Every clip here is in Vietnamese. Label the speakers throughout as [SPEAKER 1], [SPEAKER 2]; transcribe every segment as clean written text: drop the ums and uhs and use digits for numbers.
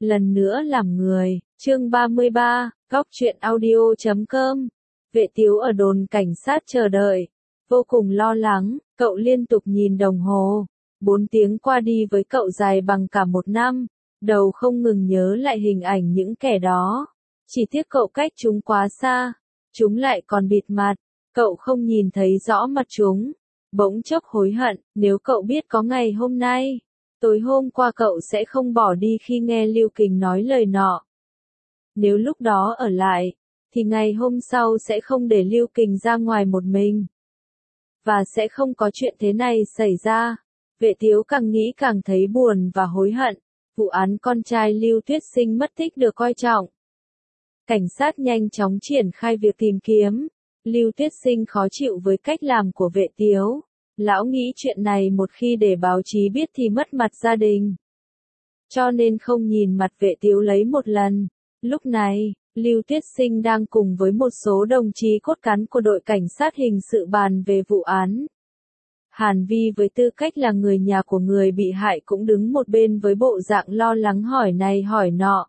[SPEAKER 1] lần nữa làm người, chương 33, góc truyện audio.com. Vệ Tiếu ở đồn cảnh sát chờ đợi, vô cùng lo lắng, cậu liên tục nhìn đồng hồ, 4 tiếng qua đi với cậu dài bằng cả một năm, đầu không ngừng nhớ lại hình ảnh những kẻ đó. Chỉ tiếc cậu cách chúng quá xa, chúng lại còn bịt mặt, cậu không nhìn thấy rõ mặt chúng. Bỗng chốc hối hận, nếu cậu biết có ngày hôm nay, tối hôm qua cậu sẽ không bỏ đi khi nghe Lưu Kình nói lời nọ. Nếu lúc đó ở lại, thì ngày hôm sau sẽ không để Lưu Kình ra ngoài một mình. Và sẽ không có chuyện thế này xảy ra. Vệ Tiếu càng nghĩ càng thấy buồn và hối hận. Vụ án con trai Lưu Tuyết Sinh mất tích được coi trọng. Cảnh sát nhanh chóng triển khai việc tìm kiếm. Lưu Tuyết Sinh khó chịu với cách làm của Vệ Tiếu. Lão nghĩ chuyện này một khi để báo chí biết thì mất mặt gia đình. Cho nên không nhìn mặt Vệ Tiếu lấy một lần. Lúc này, Lưu Tuyết Sinh đang cùng với một số đồng chí cốt cán của đội cảnh sát hình sự bàn về vụ án. Hàn Vi với tư cách là người nhà của người bị hại cũng đứng một bên với bộ dạng lo lắng hỏi này hỏi nọ.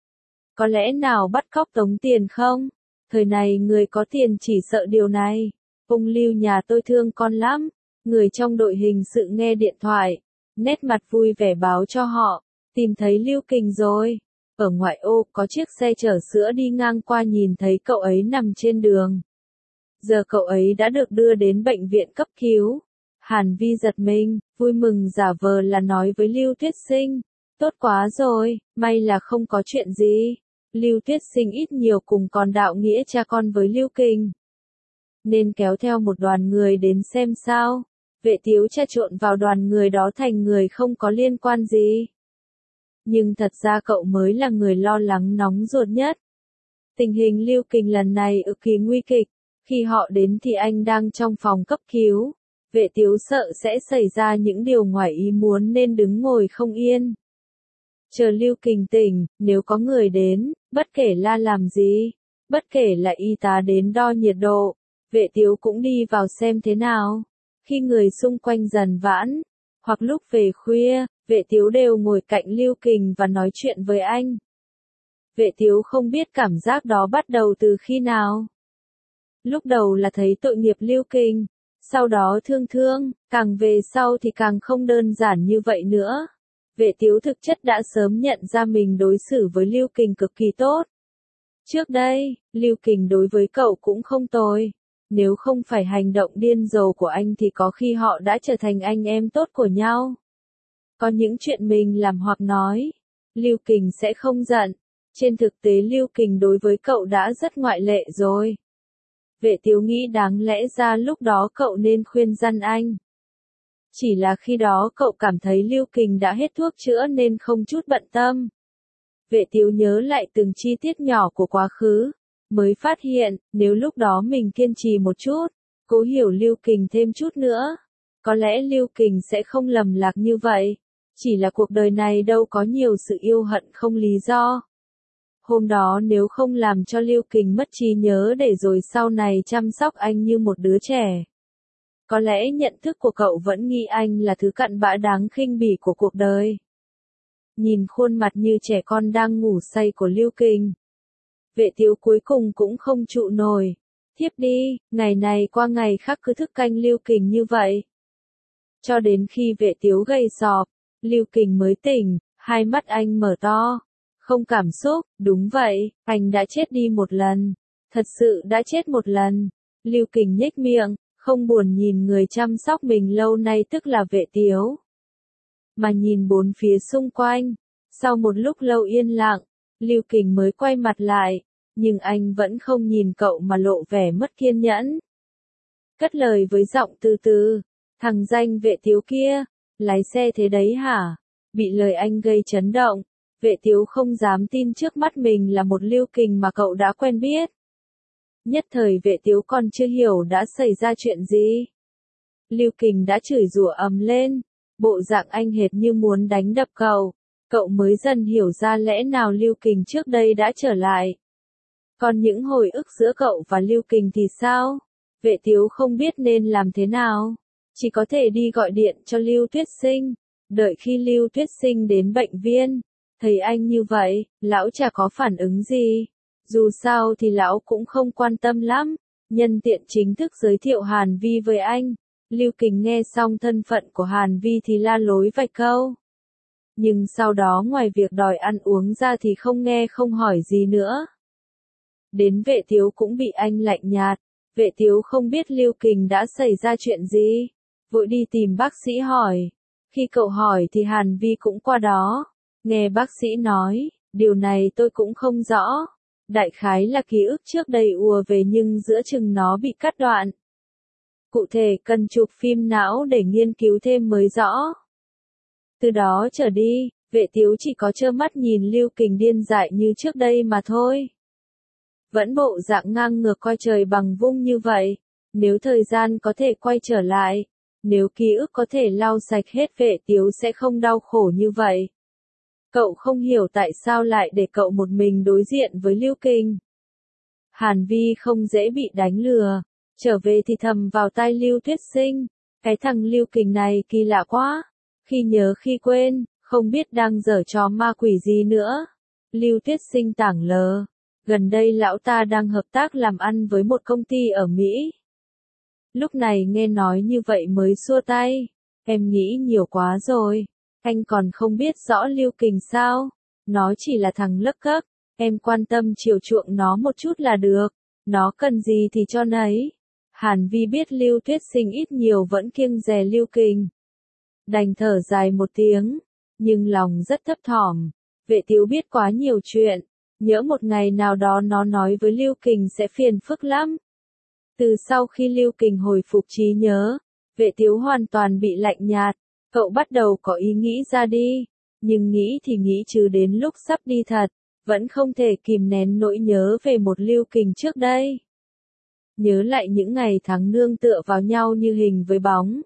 [SPEAKER 1] Có lẽ nào bắt cóc tống tiền không? Thời này người có tiền chỉ sợ điều này. Ông Lưu nhà tôi thương con lắm. Người trong đội hình sự nghe điện thoại, nét mặt vui vẻ báo cho họ, tìm thấy Lưu Kình rồi. Ở ngoại ô có chiếc xe chở sữa đi ngang qua nhìn thấy cậu ấy nằm trên đường. Giờ cậu ấy đã được đưa đến bệnh viện cấp cứu. Hàn Vi giật mình, vui mừng giả vờ là nói với Lưu Tuyết Sinh. Tốt quá rồi, may là không có chuyện gì. Lưu Tuyết Sinh ít nhiều cùng còn đạo nghĩa cha con với Lưu Kình. Nên kéo theo một đoàn người đến xem sao. Vệ Tiếu tra trộn vào đoàn người đó thành người không có liên quan gì. Nhưng thật ra cậu mới là người lo lắng nóng ruột nhất. Tình hình Lưu Kình lần này cực kỳ nguy kịch. Khi họ đến thì anh đang trong phòng cấp cứu. Vệ Tiếu sợ sẽ xảy ra những điều ngoài ý muốn nên đứng ngồi không yên. Chờ Lưu Kình tỉnh, nếu có người đến, bất kể là làm gì, bất kể là y tá đến đo nhiệt độ, Vệ Tiếu cũng đi vào xem thế nào. Khi người xung quanh dần vãn, hoặc lúc về khuya, Vệ Tiếu đều ngồi cạnh Lưu Kình và nói chuyện với anh. Vệ Tiếu không biết cảm giác đó bắt đầu từ khi nào. Lúc đầu là thấy tội nghiệp Lưu Kình, sau đó thương, càng về sau thì càng không đơn giản như vậy nữa. Vệ Tiếu thực chất đã sớm nhận ra mình đối xử với Lưu Kình cực kỳ tốt. Trước đây, Lưu Kình đối với cậu cũng không tồi. Nếu không phải hành động điên rồ của anh thì có khi họ đã trở thành anh em tốt của nhau. Có những chuyện mình làm hoặc nói, Lưu Kình sẽ không giận. Trên thực tế Lưu Kình đối với cậu đã rất ngoại lệ rồi. Vệ Tiếu nghĩ đáng lẽ ra lúc đó cậu nên khuyên răn anh. Chỉ là khi đó cậu cảm thấy Lưu Kình đã hết thuốc chữa nên không chút bận tâm. Vệ Tiếu nhớ lại từng chi tiết nhỏ của quá khứ. Mới phát hiện, nếu lúc đó mình kiên trì một chút, cố hiểu Lưu Kình thêm chút nữa, có lẽ Lưu Kình sẽ không lầm lạc như vậy. Chỉ là cuộc đời này đâu có nhiều sự yêu hận không lý do. Hôm đó nếu không làm cho Lưu Kình mất trí nhớ để rồi sau này chăm sóc anh như một đứa trẻ, có lẽ nhận thức của cậu vẫn nghĩ anh là thứ cặn bã đáng khinh bỉ của cuộc đời. Nhìn khuôn mặt như trẻ con đang ngủ say của Lưu Kình, Vệ Tiếu cuối cùng cũng không trụ nổi. Thiếp đi, ngày này qua ngày khác cứ thức canh Lưu Kình như vậy. Cho đến khi Vệ Tiếu gầy sọp, Lưu Kình mới tỉnh, hai mắt anh mở to. Không cảm xúc, đúng vậy, anh đã chết đi một lần. Thật sự đã chết một lần. Lưu Kình nhếch miệng, không buồn nhìn người chăm sóc mình lâu nay tức là Vệ Tiếu. Mà nhìn bốn phía xung quanh. Sau một lúc lâu yên lặng, Lưu Kình mới quay mặt lại, nhưng anh vẫn không nhìn cậu mà lộ vẻ mất kiên nhẫn. Cất lời với giọng từ từ, thằng danh Vệ Tiếu kia, lái xe thế đấy hả? Bị lời anh gây chấn động, Vệ Tiếu không dám tin trước mắt mình là một Lưu Kình mà cậu đã quen biết. Nhất thời Vệ Tiếu còn chưa hiểu đã xảy ra chuyện gì. Lưu Kình đã chửi rủa ầm lên, bộ dạng anh hệt như muốn đánh đập cậu. Cậu mới dần hiểu ra lẽ nào Lưu Kình trước đây đã trở lại. Còn những hồi ức giữa cậu và Lưu Kình thì sao? Vệ Tiếu không biết nên làm thế nào. Chỉ có thể đi gọi điện cho Lưu Tuyết Sinh. Đợi khi Lưu Tuyết Sinh đến bệnh viện, Thấy anh như vậy, lão chả có phản ứng gì. Dù sao thì lão cũng không quan tâm lắm. Nhân tiện chính thức giới thiệu Hàn Vi với anh. Lưu Kình nghe xong thân phận của Hàn Vi thì la lối vài câu. Nhưng sau đó ngoài việc đòi ăn uống ra thì không nghe không hỏi gì nữa. Đến Vệ Tiếu cũng bị anh lạnh nhạt. Vệ Tiếu không biết Lưu Kình đã xảy ra chuyện gì. Vội đi tìm bác sĩ hỏi. Khi cậu hỏi thì Hàn Vi cũng qua đó. Nghe bác sĩ nói, điều này tôi cũng không rõ. Đại khái là ký ức trước đây ùa về nhưng giữa chừng nó bị cắt đoạn. Cụ thể cần chụp phim não để nghiên cứu thêm mới rõ. Từ đó trở đi, Vệ Tiếu chỉ có trơ mắt nhìn Lưu Kình điên dại như trước đây mà thôi. Vẫn bộ dạng ngang ngược coi trời bằng vung như vậy. Nếu thời gian có thể quay trở lại, nếu ký ức có thể lau sạch hết Vệ Tiếu sẽ không đau khổ như vậy. Cậu không hiểu tại sao lại để cậu một mình đối diện với Lưu Kình. Hàn Vi không dễ bị đánh lừa. Trở về thì thầm vào tai Lưu Tuyết Sinh. Cái thằng Lưu Kình này kỳ lạ quá. Khi nhớ khi quên, không biết đang giở trò ma quỷ gì nữa. Lưu Tuyết Sinh tảng lờ. Gần đây lão ta đang hợp tác làm ăn với một công ty ở Mỹ. Lúc này nghe nói như vậy mới xua tay. Em nghĩ nhiều quá rồi. Anh còn không biết rõ Lưu Kình sao? Nó chỉ là thằng lấc cấc. Em quan tâm chiều chuộng nó một chút là được. Nó cần gì thì cho nấy. Hàn Vi biết Lưu Tuyết Sinh ít nhiều vẫn kiêng dè Lưu Kình. Đành thở dài một tiếng. Nhưng lòng rất thấp thỏm. Vệ Tiếu biết quá nhiều chuyện. Nhỡ một ngày nào đó nó nói với Lưu Kình sẽ phiền phức lắm. Từ sau khi Lưu Kình hồi phục trí nhớ, Vệ Tiếu hoàn toàn bị lạnh nhạt. Cậu bắt đầu có ý nghĩ ra đi. Nhưng nghĩ thì nghĩ chứ đến lúc sắp đi thật, vẫn không thể kìm nén nỗi nhớ về một Lưu Kình trước đây. Nhớ lại những ngày tháng nương tựa vào nhau như hình với bóng.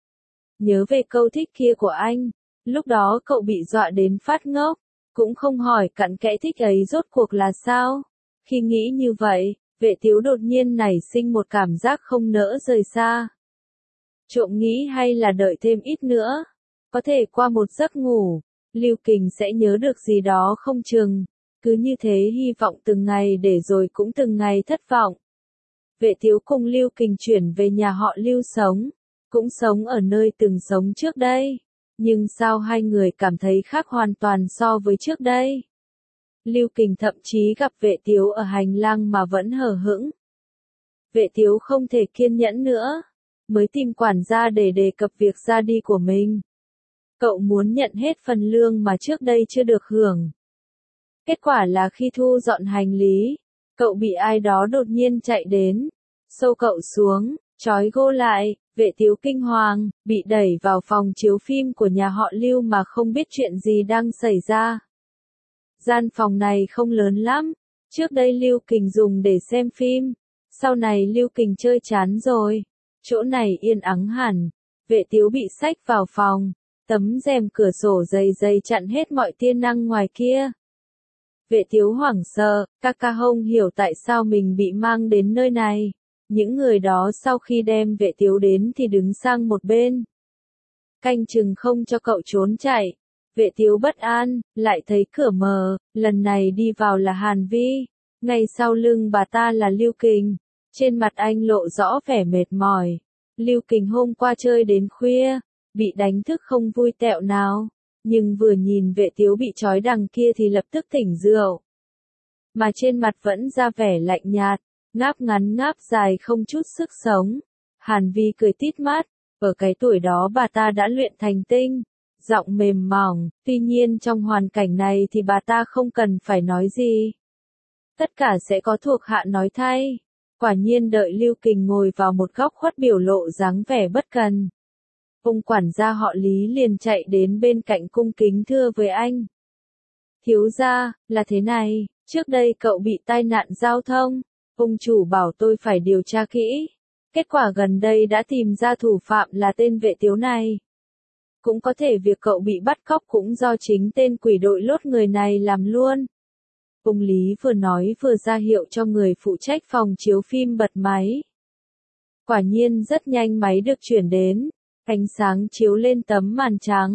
[SPEAKER 1] Nhớ về câu thích kia của anh. Lúc đó cậu bị dọa đến phát ngốc. Cũng không hỏi cặn kẽ thích ấy rốt cuộc là sao. Khi nghĩ như vậy, Vệ Tiếu đột nhiên nảy sinh một cảm giác không nỡ rời xa. Trộm nghĩ hay là đợi thêm ít nữa. Có thể qua một giấc ngủ, Lưu Kình sẽ nhớ được gì đó không chừng. Cứ như thế hy vọng từng ngày để rồi cũng từng ngày thất vọng. Vệ Tiếu cùng Lưu Kình chuyển về nhà họ Lưu sống. Cũng sống ở nơi từng sống trước đây. Nhưng sao hai người cảm thấy khác hoàn toàn so với trước đây? Lưu Kình thậm chí gặp Vệ Tiếu ở hành lang mà vẫn hờ hững. Vệ Tiếu không thể kiên nhẫn nữa. Mới tìm quản gia để đề cập việc ra đi của mình. Cậu muốn nhận hết phần lương mà trước đây chưa được hưởng. Kết quả là khi thu dọn hành lý, cậu bị ai đó đột nhiên chạy đến, xô cậu xuống, trói gô lại. Vệ Tiếu kinh hoàng, bị đẩy vào phòng chiếu phim của nhà họ Lưu mà không biết chuyện gì đang xảy ra. Gian phòng này không lớn lắm, trước đây Lưu Kình dùng để xem phim, sau này Lưu Kình chơi chán rồi, chỗ này yên ắng hẳn. Vệ Tiếu bị xách vào phòng, tấm rèm cửa sổ dày chặn hết mọi tia năng ngoài kia. Vệ Tiếu hoảng sợ, ca không hiểu tại sao mình bị mang đến nơi này. Những người đó sau khi đem Vệ Tiếu đến thì đứng sang một bên. Canh chừng không cho cậu trốn chạy. Vệ Tiếu bất an, lại thấy cửa mờ, lần này đi vào là Hàn Vi. Ngay sau lưng bà ta là Lưu Kình. Trên mặt anh lộ rõ vẻ mệt mỏi. Lưu Kình hôm qua chơi đến khuya, bị đánh thức không vui tẹo nào. Nhưng vừa nhìn Vệ Tiếu bị trói đằng kia thì lập tức tỉnh rượu. Mà trên mặt vẫn ra vẻ lạnh nhạt. Ngáp ngắn ngáp dài không chút sức sống. Hàn Vi cười tít mắt, ở cái tuổi đó bà ta đã luyện thành tinh, giọng mềm mỏng, tuy nhiên trong hoàn cảnh này thì bà ta không cần phải nói gì. Tất cả sẽ có thuộc hạ nói thay. Quả nhiên đợi Lưu Kình ngồi vào một góc khuất biểu lộ dáng vẻ bất cần. Ông quản gia họ Lý liền chạy đến bên cạnh cung kính thưa với anh. Thiếu gia, là thế này, trước đây cậu bị tai nạn giao thông. Ông chủ bảo tôi phải điều tra kỹ. Kết quả gần đây đã tìm ra thủ phạm là tên Vệ Tiếu này. Cũng có thể việc cậu bị bắt cóc cũng do chính tên quỷ đội lốt người này làm luôn. Ông Lý vừa nói vừa ra hiệu cho người phụ trách phòng chiếu phim bật máy. Quả nhiên rất nhanh máy được chuyển đến. Ánh sáng chiếu lên tấm màn trắng.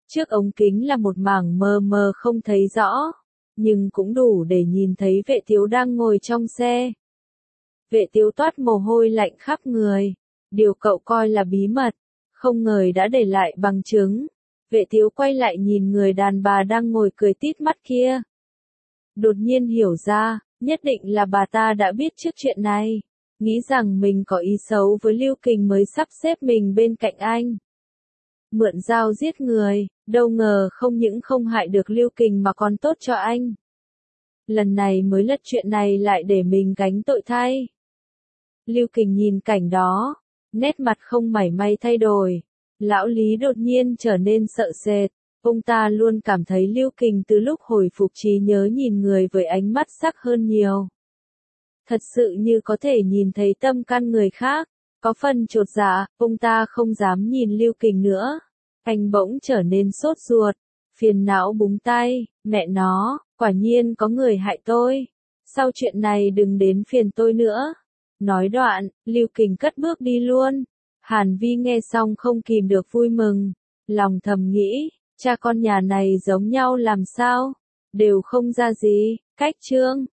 [SPEAKER 1] Trước ống kính là một mảng mờ mờ không thấy rõ, nhưng cũng đủ để nhìn thấy Vệ Tiếu đang ngồi trong xe. Vệ Tiếu toát mồ hôi lạnh khắp người. Điều cậu coi là bí mật, không ngờ đã để lại bằng chứng. Vệ Tiếu quay lại nhìn người đàn bà đang ngồi cười tít mắt kia. Đột nhiên hiểu ra, nhất định là bà ta đã biết trước chuyện này. Nghĩ rằng mình có ý xấu với Lưu Kình mới sắp xếp mình bên cạnh anh. Mượn dao giết người, đâu ngờ không những không hại được Lưu Kình mà còn tốt cho anh. Lần này mới lật chuyện này lại để mình gánh tội thay. Lưu Kình nhìn cảnh đó, nét mặt không mảy may thay đổi. Lão Lý đột nhiên trở nên sợ sệt. Ông ta luôn cảm thấy Lưu Kình từ lúc hồi phục trí nhớ nhìn người với ánh mắt sắc hơn nhiều. Thật sự như có thể nhìn thấy tâm can người khác. Có phần chột dạ, ông ta không dám nhìn Lưu Kình nữa. Anh bỗng trở nên sốt ruột, phiền não búng tay, mẹ nó, quả nhiên có người hại tôi. Sau chuyện này đừng đến phiền tôi nữa. Nói đoạn, Lưu Kình cất bước đi luôn. Hàn Vi nghe xong không kìm được vui mừng. Lòng thầm nghĩ, cha con nhà này giống nhau làm sao? Đều không ra gì, cách chương.